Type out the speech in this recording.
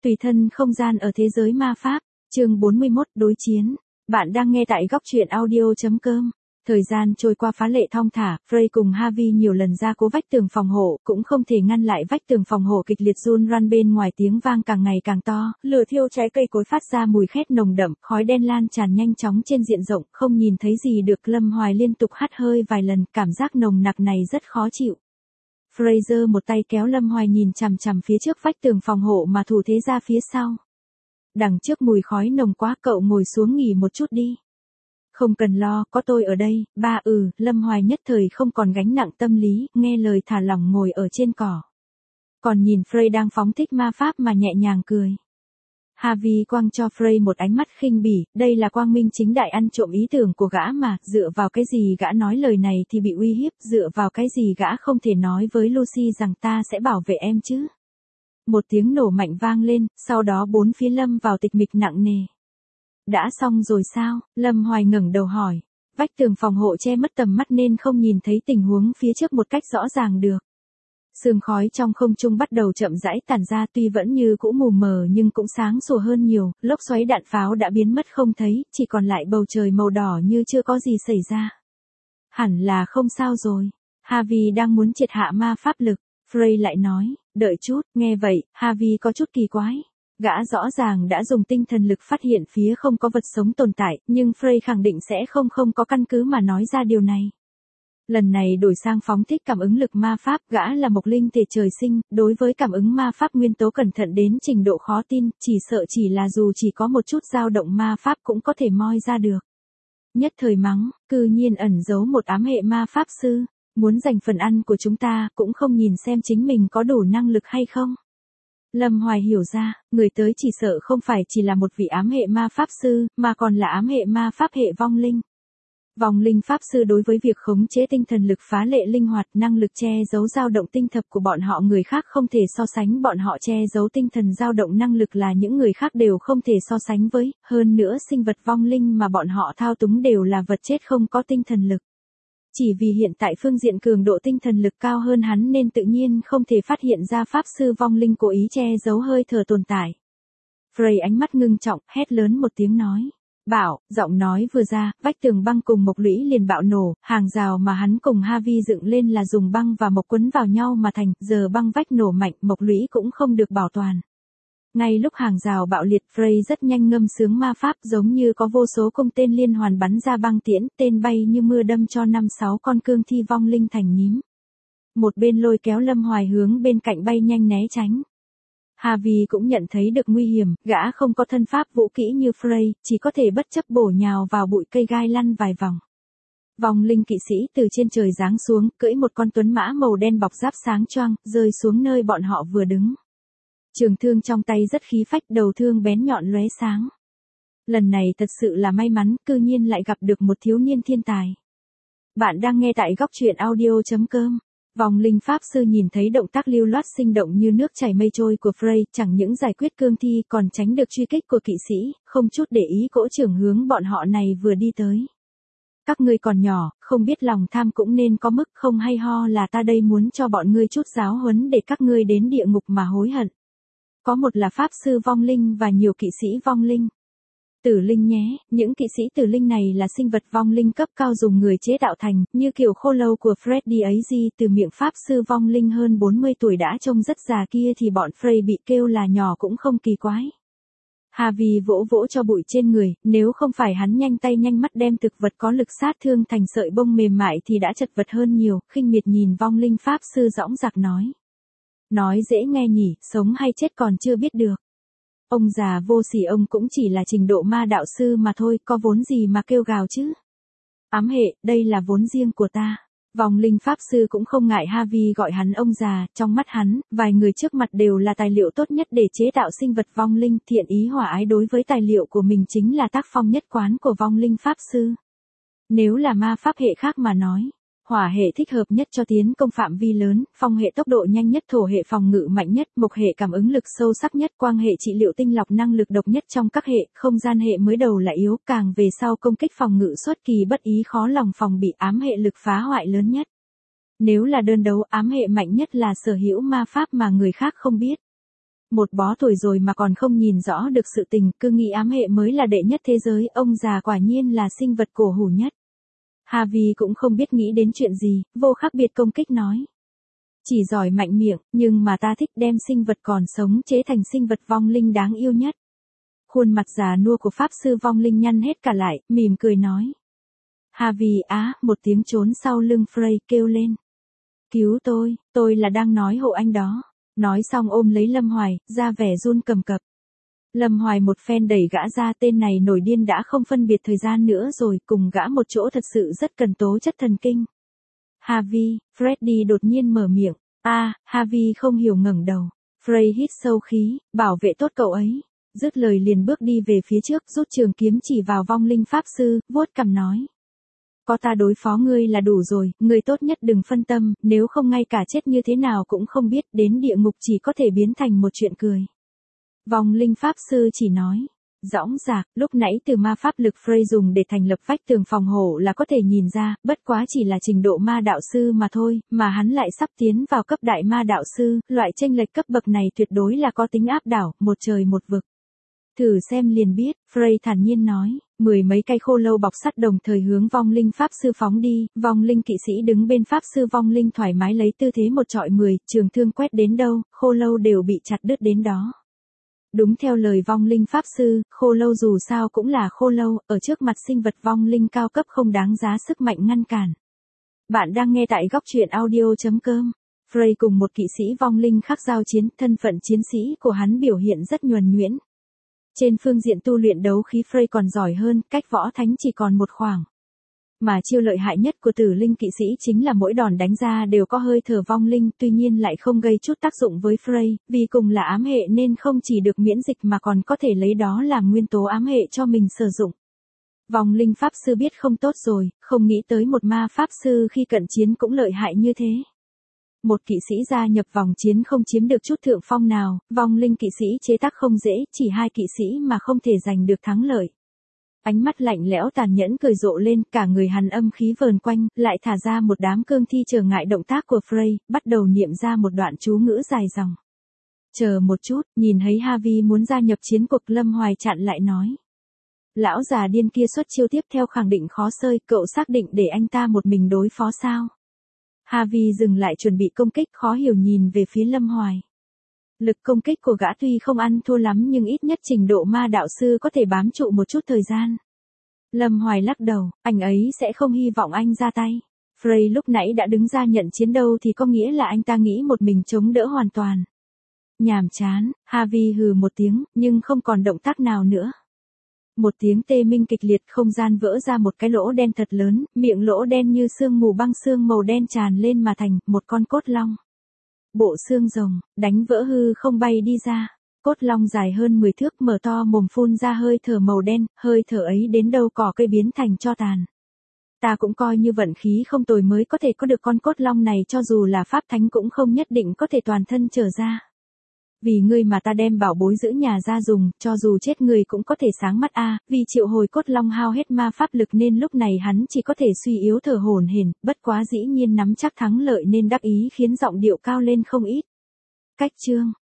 Tùy thân không gian ở thế giới ma pháp, chương 41 đối chiến. Bạn đang nghe tại góc truyện audio.com. Thời gian trôi qua phá lệ thong thả, Frey cùng Harvey nhiều lần ra cố vách tường phòng hộ, cũng không thể ngăn lại vách tường phòng hộ kịch liệt run run bên ngoài, tiếng vang càng ngày càng to, lửa thiêu cháy cây cối phát ra mùi khét nồng đậm, khói đen lan tràn nhanh chóng trên diện rộng, không nhìn thấy gì được. Lâm Hoài liên tục hắt hơi vài lần, cảm giác nồng nặc này rất khó chịu. Fraser một tay kéo Lâm Hoài nhìn chằm chằm phía trước vách tường phòng hộ mà thủ thế ra phía sau. Đằng trước mùi khói nồng quá, cậu ngồi xuống nghỉ một chút đi. Không cần lo, có tôi ở đây, ba. Lâm Hoài nhất thời không còn gánh nặng tâm lý, nghe lời thả lỏng ngồi ở trên cỏ. Còn nhìn Frey đang phóng thích ma pháp mà nhẹ nhàng cười. Harvey quăng cho Frey một ánh mắt khinh bỉ, đây là quang minh chính đại ăn trộm ý tưởng của gã mà, dựa vào cái gì gã nói lời này thì bị uy hiếp, dựa vào cái gì gã không thể nói với Lucy rằng ta sẽ bảo vệ em chứ. Một tiếng nổ mạnh vang lên, sau đó bốn phía lâm vào tịch mịch nặng nề. Đã xong rồi sao? Lâm Hoài ngẩng đầu hỏi. Vách tường phòng hộ che mất tầm mắt nên không nhìn thấy tình huống phía trước một cách rõ ràng được. Sương khói trong không trung bắt đầu chậm rãi tản ra, tuy vẫn như cũ mù mờ nhưng cũng sáng sủa hơn nhiều, lốc xoáy đạn pháo đã biến mất không thấy, chỉ còn lại bầu trời màu đỏ như chưa có gì xảy ra. Hẳn là không sao rồi. Harvey đang muốn triệt hạ ma pháp lực, Frey lại nói, đợi chút. Nghe vậy, Harvey có chút kỳ quái. Gã rõ ràng đã dùng tinh thần lực phát hiện phía không có vật sống tồn tại, nhưng Frey khẳng định sẽ không có căn cứ mà nói ra điều này. Lần này đổi sang phóng thích cảm ứng lực ma pháp, gã là mộc linh thể trời sinh, đối với cảm ứng ma pháp nguyên tố cẩn thận đến trình độ khó tin, chỉ sợ chỉ là dù chỉ có một chút dao động ma pháp cũng có thể moi ra được. Nhất thời mắng, cư nhiên ẩn giấu một ám hệ ma pháp sư, muốn giành phần ăn của chúng ta, cũng không nhìn xem chính mình có đủ năng lực hay không. Lâm Hoài hiểu ra, người tới chỉ sợ không phải chỉ là một vị ám hệ ma pháp sư, mà còn là ám hệ ma pháp hệ vong linh. Vong linh pháp sư đối với việc khống chế tinh thần lực phá lệ linh hoạt, năng lực che giấu dao động tinh thập của bọn họ người khác không thể so sánh, bọn họ che giấu tinh thần dao động năng lực là những người khác đều không thể so sánh với, hơn nữa sinh vật vong linh mà bọn họ thao túng đều là vật chết không có tinh thần lực. Chỉ vì hiện tại phương diện cường độ tinh thần lực cao hơn hắn nên tự nhiên không thể phát hiện ra pháp sư vong linh cố ý che giấu hơi thở tồn tại. Frey ánh mắt ngưng trọng, hét lớn một tiếng nói. Bảo, giọng nói vừa ra, vách tường băng cùng mộc lũy liền bạo nổ, hàng rào mà hắn cùng Harvey dựng lên là dùng băng và mộc quấn vào nhau mà thành, giờ băng vách nổ mạnh, mộc lũy cũng không được bảo toàn. Ngay lúc hàng rào bạo liệt, Frey rất nhanh ngâm sướng ma pháp giống như có vô số cung tên liên hoàn bắn ra băng tiễn, tên bay như mưa đâm cho 5-6 con cương thi vong linh thành nhím. Một bên lôi kéo Lâm Hoài hướng bên cạnh bay nhanh né tránh. Harvey cũng nhận thấy được nguy hiểm, gã không có thân pháp vũ kỹ như Frey, chỉ có thể bất chấp bổ nhào vào bụi cây gai lăn vài vòng. Vong linh kỵ sĩ từ trên trời giáng xuống, cưỡi một con tuấn mã màu đen bọc giáp sáng choang, rơi xuống nơi bọn họ vừa đứng. Trường thương trong tay rất khí phách, đầu thương bén nhọn lóe sáng. Lần này thật sự là may mắn, cư nhiên lại gặp được một thiếu niên thiên tài. Bạn đang nghe tại góc truyện audio.com. Vong linh pháp sư nhìn thấy động tác lưu loát sinh động như nước chảy mây trôi của Frey, chẳng những giải quyết cương thi còn tránh được truy kích của kỵ sĩ, không chút để ý cỗ trưởng hướng bọn họ này vừa đi tới. Các ngươi còn nhỏ, không biết lòng tham cũng nên có mức, không hay ho là ta đây muốn cho bọn ngươi chút giáo huấn để các ngươi đến địa ngục mà hối hận. Có một là pháp sư vong linh và nhiều kỵ sĩ vong linh. Tử linh nhé, những kỵ sĩ tử linh này là sinh vật vong linh cấp cao dùng người chế tạo thành, như kiểu khô lâu của Freddy ấy gì, từ miệng pháp sư vong linh hơn 40 tuổi đã trông rất già kia thì bọn Frey bị kêu là nhỏ cũng không kỳ quái. Harvey vỗ vỗ cho bụi trên người, nếu không phải hắn nhanh tay nhanh mắt đem thực vật có lực sát thương thành sợi bông mềm mại thì đã chật vật hơn nhiều, khinh miệt nhìn vong linh pháp sư dõng dạc nói. Nói dễ nghe nhỉ, sống hay chết còn chưa biết được. Ông già vô sỉ, ông cũng chỉ là trình độ ma đạo sư mà thôi, có vốn gì mà kêu gào chứ. Ám hệ, đây là vốn riêng của ta. Vong linh pháp sư cũng không ngại Harvey gọi hắn ông già, trong mắt hắn, vài người trước mặt đều là tài liệu tốt nhất để chế tạo sinh vật vong linh, thiện ý hòa ái đối với tài liệu của mình chính là tác phong nhất quán của vong linh pháp sư. Nếu là ma pháp hệ khác mà nói, hỏa hệ thích hợp nhất cho tiến công phạm vi lớn, phong hệ tốc độ nhanh nhất, thổ hệ phòng ngự mạnh nhất, mộc hệ cảm ứng lực sâu sắc nhất, quang hệ trị liệu tinh lọc năng lực độc nhất trong các hệ, không gian hệ mới đầu là yếu, càng về sau công kích phòng ngự xuất kỳ bất ý khó lòng phòng bị, ám hệ lực phá hoại lớn nhất. Nếu là đơn đấu, ám hệ mạnh nhất là sở hữu ma pháp mà người khác không biết. Một bó tuổi rồi mà còn không nhìn rõ được sự tình, cứ nghĩ ám hệ mới là đệ nhất thế giới, ông già quả nhiên là sinh vật cổ hủ nhất. Harvey cũng không biết nghĩ đến chuyện gì, vô khác biệt công kích nói. Chỉ giỏi mạnh miệng, nhưng mà ta thích đem sinh vật còn sống chế thành sinh vật vong linh đáng yêu nhất. Khuôn mặt già nua của pháp sư vong linh nhăn hết cả lại, mỉm cười nói. Harvey một tiếng trốn sau lưng Frey kêu lên. Cứu tôi là đang nói hộ anh đó. Nói xong ôm lấy Lâm Hoài, ra vẻ run cầm cập. Lâm Hoài một phen đẩy gã ra, tên này nổi điên đã không phân biệt thời gian nữa rồi, cùng gã một chỗ thật sự rất cần tố chất thần kinh. Harvey, Freddy đột nhiên mở miệng. Harvey không hiểu ngẩng đầu. Frey hít sâu khí, bảo vệ tốt cậu ấy. Dứt lời liền bước đi về phía trước, rút trường kiếm chỉ vào vong linh pháp sư, vuốt cằm nói. Có ta đối phó ngươi là đủ rồi, ngươi tốt nhất đừng phân tâm, nếu không ngay cả chết như thế nào cũng không biết, đến địa ngục chỉ có thể biến thành một chuyện cười. Vong linh pháp sư chỉ nói. Dõng dạc, lúc nãy từ ma pháp lực Frey dùng để thành lập vách tường phòng hộ là có thể nhìn ra, bất quá chỉ là trình độ ma đạo sư mà thôi, mà hắn lại sắp tiến vào cấp đại ma đạo sư, loại chênh lệch cấp bậc này tuyệt đối là có tính áp đảo, một trời một vực. Thử xem liền biết, Frey thản nhiên nói, 10 mấy cây khô lâu bọc sắt đồng thời hướng vong linh pháp sư phóng đi, vong linh kỵ sĩ đứng bên pháp sư vong linh thoải mái lấy tư thế một trọi 10, trường thương quét đến đâu, khô lâu đều bị chặt đứt đến đó. Đúng theo lời vong linh pháp sư, khô lâu dù sao cũng là khô lâu, ở trước mặt sinh vật vong linh cao cấp không đáng giá sức mạnh ngăn cản. Bạn đang nghe tại góc truyện audio.com. Frey cùng một kỵ sĩ vong linh khác giao chiến, thân phận chiến sĩ của hắn biểu hiện rất nhuần nhuyễn. Trên phương diện tu luyện đấu khí Frey còn giỏi hơn, cách võ thánh chỉ còn một khoảng. Mà chiêu lợi hại nhất của tử linh kỵ sĩ chính là mỗi đòn đánh ra đều có hơi thở vong linh, tuy nhiên lại không gây chút tác dụng với Frey, vì cùng là ám hệ nên không chỉ được miễn dịch mà còn có thể lấy đó làm nguyên tố ám hệ cho mình sử dụng. Vong linh pháp sư biết không tốt rồi, không nghĩ tới một ma pháp sư khi cận chiến cũng lợi hại như thế. Một kỵ sĩ gia nhập vòng chiến không chiếm được chút thượng phong nào, vong linh kỵ sĩ chế tác không dễ, chỉ 2 kỵ sĩ mà không thể giành được thắng lợi. Ánh mắt lạnh lẽo tàn nhẫn cười rộ lên, cả người hắn âm khí vờn quanh, lại thả ra một đám cương thi trở ngại động tác của Frey, bắt đầu niệm ra một đoạn chú ngữ dài dòng. Chờ một chút, nhìn thấy Harvey muốn gia nhập chiến cuộc, Lâm Hoài chặn lại nói. Lão già điên kia xuất chiêu tiếp theo khẳng định khó xơi, cậu xác định để anh ta một mình đối phó sao? Harvey dừng lại chuẩn bị công kích, khó hiểu nhìn về phía Lâm Hoài. Lực công kích của gã tuy không ăn thua lắm nhưng ít nhất trình độ ma đạo sư có thể bám trụ một chút thời gian. Lâm Hoài lắc đầu, anh ấy sẽ không hy vọng anh ra tay. Frey lúc nãy đã đứng ra nhận chiến đâu thì có nghĩa là anh ta nghĩ một mình chống đỡ hoàn toàn. Nhàm chán, Harvey hừ một tiếng, nhưng không còn động tác nào nữa. Một tiếng tê minh kịch liệt, không gian vỡ ra một cái lỗ đen thật lớn, miệng lỗ đen như sương mù băng xương màu đen tràn lên mà thành một con cốt long. Bộ xương rồng, đánh vỡ hư không bay đi ra. Cốt long dài hơn 10 thước mở to mồm phun ra hơi thở màu đen, hơi thở ấy đến đâu cỏ cây biến thành tro tàn. Ta cũng coi như vận khí không tồi mới có thể có được con cốt long này, cho dù là pháp thánh cũng không nhất định có thể toàn thân trở ra. Vì ngươi mà ta đem bảo bối giữ nhà ra dùng, cho dù chết người cũng có thể sáng mắt vì triệu hồi cốt long hao hết ma pháp lực nên lúc này hắn chỉ có thể suy yếu thở hổn hển, bất quá dĩ nhiên nắm chắc thắng lợi nên đắc ý khiến giọng điệu cao lên không ít. Cách chương